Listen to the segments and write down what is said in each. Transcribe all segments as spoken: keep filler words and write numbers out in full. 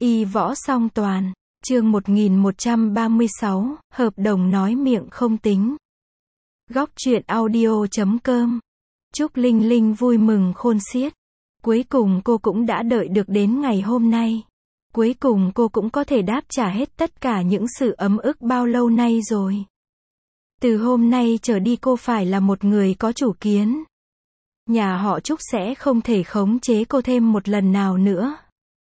Y võ song toàn, chương một nghìn một trăm ba mươi sáu, hợp đồng nói miệng không tính. Góc truyện audio chấm com. Trúc Linh Linh vui mừng khôn xiết. Cuối cùng cô cũng đã đợi được đến ngày hôm nay. Cuối cùng cô cũng có thể đáp trả hết tất cả những sự ấm ức bao lâu nay rồi. Từ hôm nay trở đi cô phải là một người có chủ kiến. Nhà họ Trúc sẽ không thể khống chế cô thêm một lần nào nữa.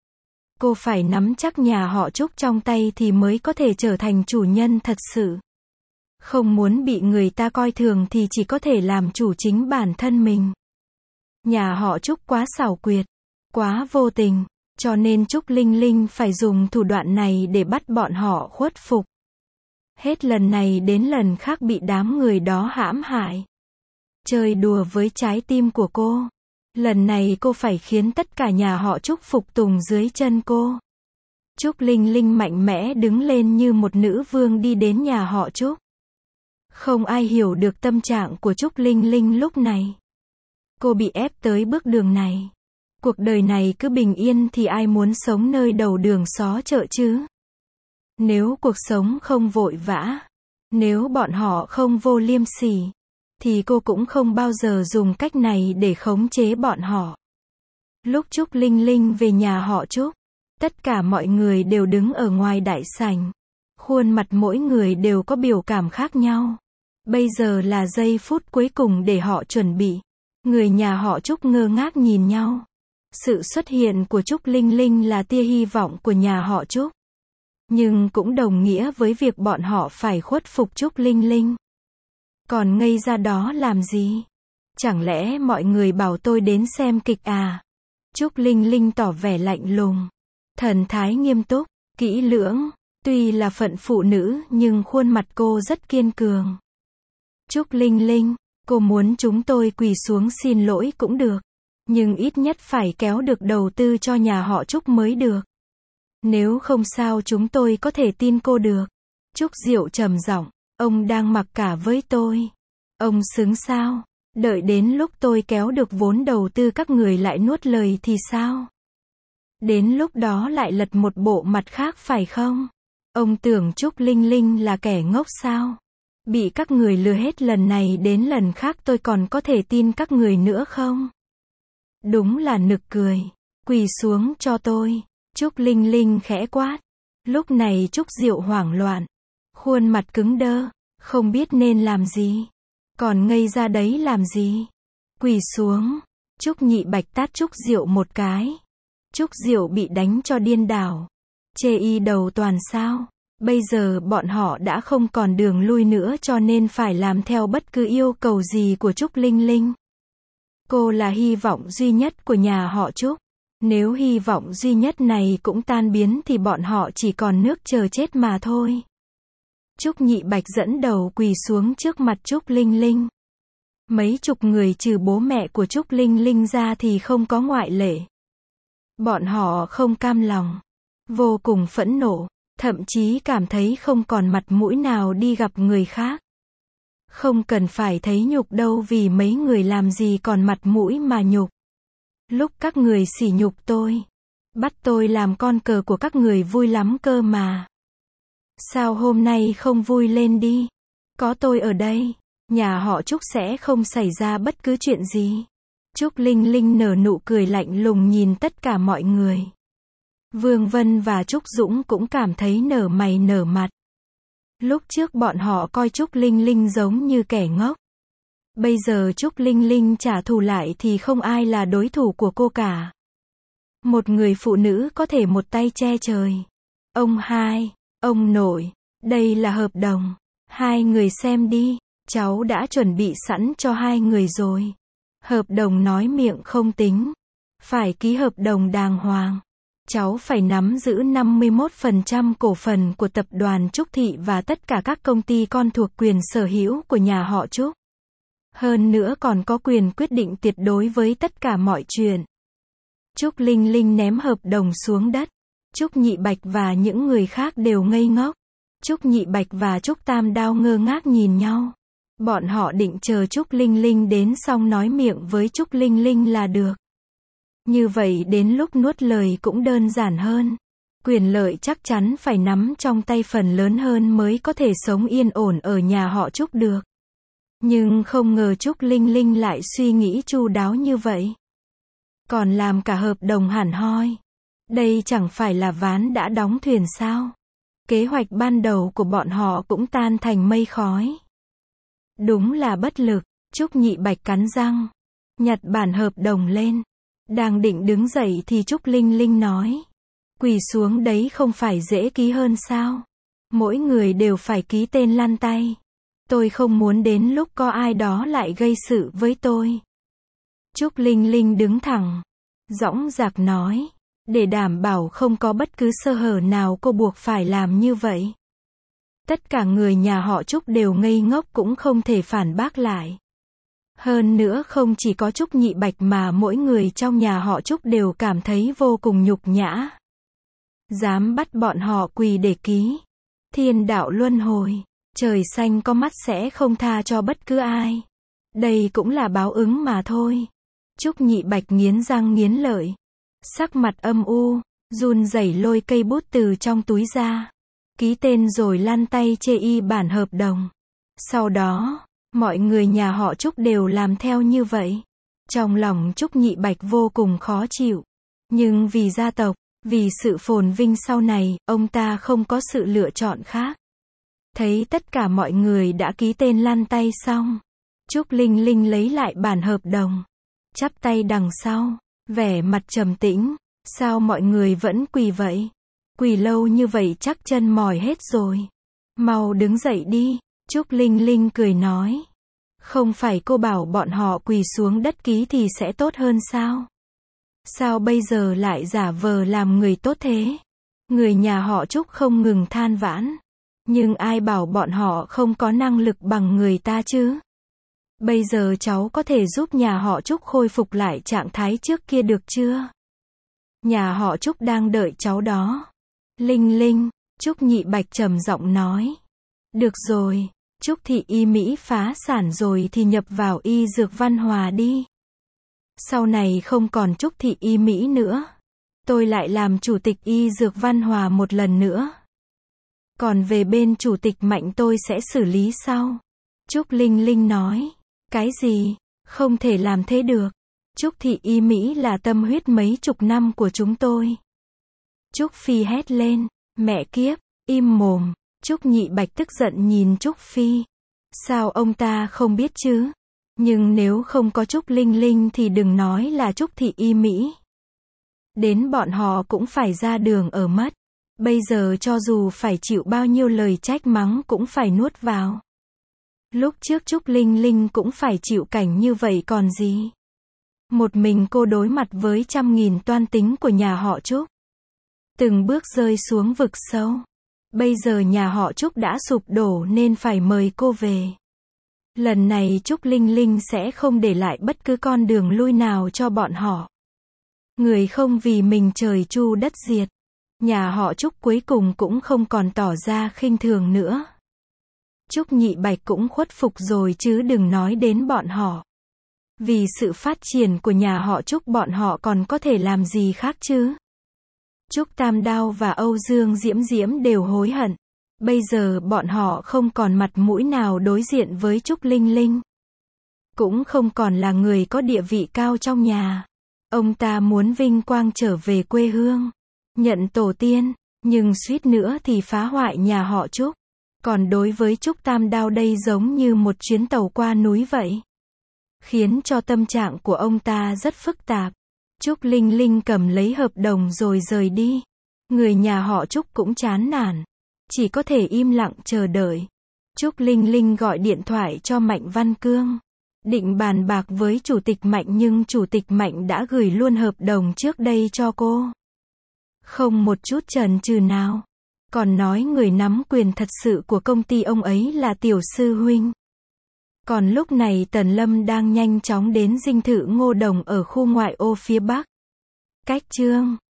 Cô phải nắm chắc nhà họ Trúc trong tay thì mới có thể trở thành chủ nhân thật sự. Không muốn bị người ta coi thường thì chỉ có thể làm chủ chính bản thân mình. Nhà họ Trúc quá xảo quyệt, quá vô tình, cho nên Trúc Linh Linh phải dùng thủ đoạn này để bắt bọn họ khuất phục. Hết lần này đến lần khác bị đám người đó hãm hại. Chơi đùa với trái tim của cô. Lần này cô phải khiến tất cả nhà họ Trúc phục tùng dưới chân cô. Trúc Linh Linh mạnh mẽ đứng lên như một nữ vương đi đến nhà họ Trúc. Không ai hiểu được tâm trạng của Trúc Linh Linh lúc này. Cô bị ép tới bước đường này. Cuộc đời này cứ bình yên thì ai muốn sống nơi đầu đường xó chợ chứ? Nếu cuộc sống không vội vã, nếu bọn họ không vô liêm sỉ, thì cô cũng không bao giờ dùng cách này để khống chế bọn họ. Lúc Trúc Linh Linh về nhà họ Trúc, tất cả mọi người đều đứng ở ngoài đại sảnh. Khuôn mặt mỗi người đều có biểu cảm khác nhau. Bây giờ là giây phút cuối cùng để họ chuẩn bị. Người nhà họ Trúc ngơ ngác nhìn nhau. Sự xuất hiện của Trúc Linh Linh là tia hy vọng của nhà họ Trúc. Nhưng cũng đồng nghĩa với việc bọn họ phải khuất phục Trúc Linh Linh. Còn ngây ra đó làm gì? Chẳng lẽ mọi người bảo tôi đến xem kịch à? Trúc Linh Linh tỏ vẻ lạnh lùng. Thần thái nghiêm túc, kỹ lưỡng. Tuy là phận phụ nữ nhưng khuôn mặt cô rất kiên cường. Trúc Linh Linh, cô muốn chúng tôi quỳ xuống xin lỗi cũng được. Nhưng ít nhất phải kéo được đầu tư cho nhà họ Trúc mới được. Nếu không sao chúng tôi có thể tin cô được. Trúc Diệu trầm giọng, ông đang mặc cả với tôi. Ông xứng sao? Đợi đến lúc tôi kéo được vốn đầu tư các người lại nuốt lời thì sao? Đến lúc đó lại lật một bộ mặt khác phải không? Ông tưởng Trúc Linh Linh là kẻ ngốc sao? Bị các người lừa hết lần này đến lần khác tôi còn có thể tin các người nữa không? Đúng là nực cười. Quỳ xuống cho tôi. Trúc Linh Linh khẽ quát. Lúc này Trúc Diệu hoảng loạn. Khuôn mặt cứng đơ. Không biết nên làm gì. Còn ngây ra đấy làm gì? Quỳ xuống. Trúc Nhị Bạch tát Trúc Diệu một cái. Trúc Diệu bị đánh cho điên đảo. Chê y đầu toàn sao? Bây giờ bọn họ đã không còn đường lui nữa cho nên phải làm theo bất cứ yêu cầu gì của Trúc Linh Linh. Cô là hy vọng duy nhất của nhà họ Trúc. Nếu hy vọng duy nhất này cũng tan biến thì bọn họ chỉ còn nước chờ chết mà thôi. Trúc Nhị Bạch dẫn đầu quỳ xuống trước mặt Trúc Linh Linh. Mấy chục người trừ bố mẹ của Trúc Linh Linh ra thì không có ngoại lệ. Bọn họ không cam lòng, vô cùng phẫn nộ, thậm chí cảm thấy không còn mặt mũi nào đi gặp người khác. Không cần phải thấy nhục đâu vì mấy người làm gì còn mặt mũi mà nhục. Lúc các người sỉ nhục tôi, bắt tôi làm con cờ của các người vui lắm cơ mà. Sao hôm nay không vui lên đi? Có tôi ở đây, nhà họ Trúc sẽ không xảy ra bất cứ chuyện gì. Trúc Linh Linh nở nụ cười lạnh lùng nhìn tất cả mọi người. Vương Vân và Trúc Dũng cũng cảm thấy nở mày nở mặt. Lúc trước bọn họ coi Trúc Linh Linh giống như kẻ ngốc. Bây giờ Trúc Linh Linh trả thù lại thì không ai là đối thủ của cô cả. Một người phụ nữ có thể một tay che trời. Ông hai, ông nội, đây là hợp đồng. Hai người xem đi, cháu đã chuẩn bị sẵn cho hai người rồi. Hợp đồng nói miệng không tính. Phải ký hợp đồng đàng hoàng. Cháu phải nắm giữ năm mươi mốt phần trăm cổ phần của tập đoàn Trúc Thị và tất cả các công ty con thuộc quyền sở hữu của nhà họ Trúc. Hơn nữa còn có quyền quyết định tuyệt đối với tất cả mọi chuyện. Trúc Linh Linh ném hợp đồng xuống đất. Trúc Nhị Bạch và những người khác đều ngây ngốc. Trúc Nhị Bạch và Trúc Tam Đao ngơ ngác nhìn nhau. Bọn họ định chờ Trúc Linh Linh đến xong nói miệng với Trúc Linh Linh là được. Như vậy đến lúc nuốt lời cũng đơn giản hơn. Quyền lợi chắc chắn phải nắm trong tay phần lớn hơn mới có thể sống yên ổn ở nhà họ Trúc được. Nhưng không ngờ Trúc Linh Linh lại suy nghĩ chu đáo như vậy. Còn làm cả hợp đồng hẳn hoi. Đây chẳng phải là ván đã đóng thuyền sao? Kế hoạch ban đầu của bọn họ cũng tan thành mây khói. Đúng là bất lực, Trúc Nhị Bạch cắn răng, nhặt bản hợp đồng lên. Đang định đứng dậy thì Trúc Linh Linh nói. Quỳ xuống đấy không phải dễ ký hơn sao? Mỗi người đều phải ký tên lăn tay. Tôi không muốn đến lúc có ai đó lại gây sự với tôi. Trúc Linh Linh đứng thẳng, dõng dạc nói. Để đảm bảo không có bất cứ sơ hở nào cô buộc phải làm như vậy. Tất cả người nhà họ Trúc đều ngây ngốc cũng không thể phản bác lại. Hơn nữa không chỉ có Trúc Nhị Bạch mà mỗi người trong nhà họ Trúc đều cảm thấy vô cùng nhục nhã. Dám bắt bọn họ quỳ để ký. Thiên đạo luân hồi. Trời xanh có mắt sẽ không tha cho bất cứ ai. Đây cũng là báo ứng mà thôi. Trúc Nhị Bạch nghiến răng nghiến lợi. Sắc mặt âm u, run rẩy lôi cây bút từ trong túi ra. Ký tên rồi lăn tay chê y bản hợp đồng. Sau đó, mọi người nhà họ Trúc đều làm theo như vậy. Trong lòng Trúc Nhị Bạch vô cùng khó chịu. Nhưng vì gia tộc, vì sự phồn vinh sau này, ông ta không có sự lựa chọn khác. Thấy tất cả mọi người đã ký tên lăn tay xong. Trúc Linh Linh lấy lại bản hợp đồng. Chắp tay đằng sau, vẻ mặt trầm tĩnh. Sao mọi người vẫn quỳ vậy? Quỳ lâu như vậy chắc chân mỏi hết rồi. Mau đứng dậy đi. Trúc Linh Linh cười nói. Không phải cô bảo bọn họ quỳ xuống đất ký thì sẽ tốt hơn sao? Sao bây giờ lại giả vờ làm người tốt thế? Người nhà họ Trúc không ngừng than vãn. Nhưng ai bảo bọn họ không có năng lực bằng người ta chứ? Bây giờ cháu có thể giúp nhà họ Trúc khôi phục lại trạng thái trước kia được chưa? Nhà họ Trúc đang đợi cháu đó. Linh Linh, Trúc Nhị Bạch trầm giọng nói. Được rồi, Trúc thị y Mỹ phá sản rồi thì nhập vào y dược Văn Hòa đi. Sau này không còn Trúc thị y Mỹ nữa. Tôi lại làm chủ tịch y dược Văn Hòa một lần nữa. Còn về bên chủ tịch Mạnh tôi sẽ xử lý sau. Trúc Linh Linh nói. Cái gì? Không thể làm thế được. Trúc thị y Mỹ là tâm huyết mấy chục năm của chúng tôi. Trúc Phi hét lên. Mẹ kiếp, im mồm. Trúc Nhị Bạch tức giận nhìn Trúc Phi. Sao ông ta không biết chứ? Nhưng nếu không có Trúc Linh Linh thì đừng nói là Trúc thị y Mỹ. Đến bọn họ cũng phải ra đường ở mất. Bây giờ cho dù phải chịu bao nhiêu lời trách mắng cũng phải nuốt vào. Lúc trước Trúc Linh Linh cũng phải chịu cảnh như vậy còn gì. Một mình cô đối mặt với trăm nghìn toan tính của nhà họ Trúc. Từng bước rơi xuống vực sâu. Bây giờ nhà họ Trúc đã sụp đổ nên phải mời cô về. Lần này Trúc Linh Linh sẽ không để lại bất cứ con đường lui nào cho bọn họ. Người không vì mình trời chu đất diệt. Nhà họ Trúc cuối cùng cũng không còn tỏ ra khinh thường nữa. Trúc Nhị Bạch cũng khuất phục rồi chứ đừng nói đến bọn họ. Vì sự phát triển của nhà họ Trúc bọn họ còn có thể làm gì khác chứ? Trúc Tam Đao và Âu Dương Diễm Diễm đều hối hận. Bây giờ bọn họ không còn mặt mũi nào đối diện với Trúc Linh Linh. Cũng không còn là người có địa vị cao trong nhà. Ông ta muốn vinh quang trở về quê hương. Nhận tổ tiên, nhưng suýt nữa thì phá hoại nhà họ Trúc. Còn đối với Trúc Tam Đao đây giống như một chuyến tàu qua núi vậy. Khiến cho tâm trạng của ông ta rất phức tạp. Trúc Linh Linh cầm lấy hợp đồng rồi rời đi. Người nhà họ Trúc cũng chán nản. Chỉ có thể im lặng chờ đợi. Trúc Linh Linh gọi điện thoại cho Mạnh Văn Cương. Định bàn bạc với chủ tịch Mạnh nhưng chủ tịch Mạnh đã gửi luôn hợp đồng trước đây cho cô. Không một chút chần chừ nào. Còn nói người nắm quyền thật sự của công ty ông ấy là tiểu sư huynh. Còn lúc này Tần Lâm đang nhanh chóng đến dinh thự Ngô Đồng ở khu ngoại ô phía Bắc. Cách chương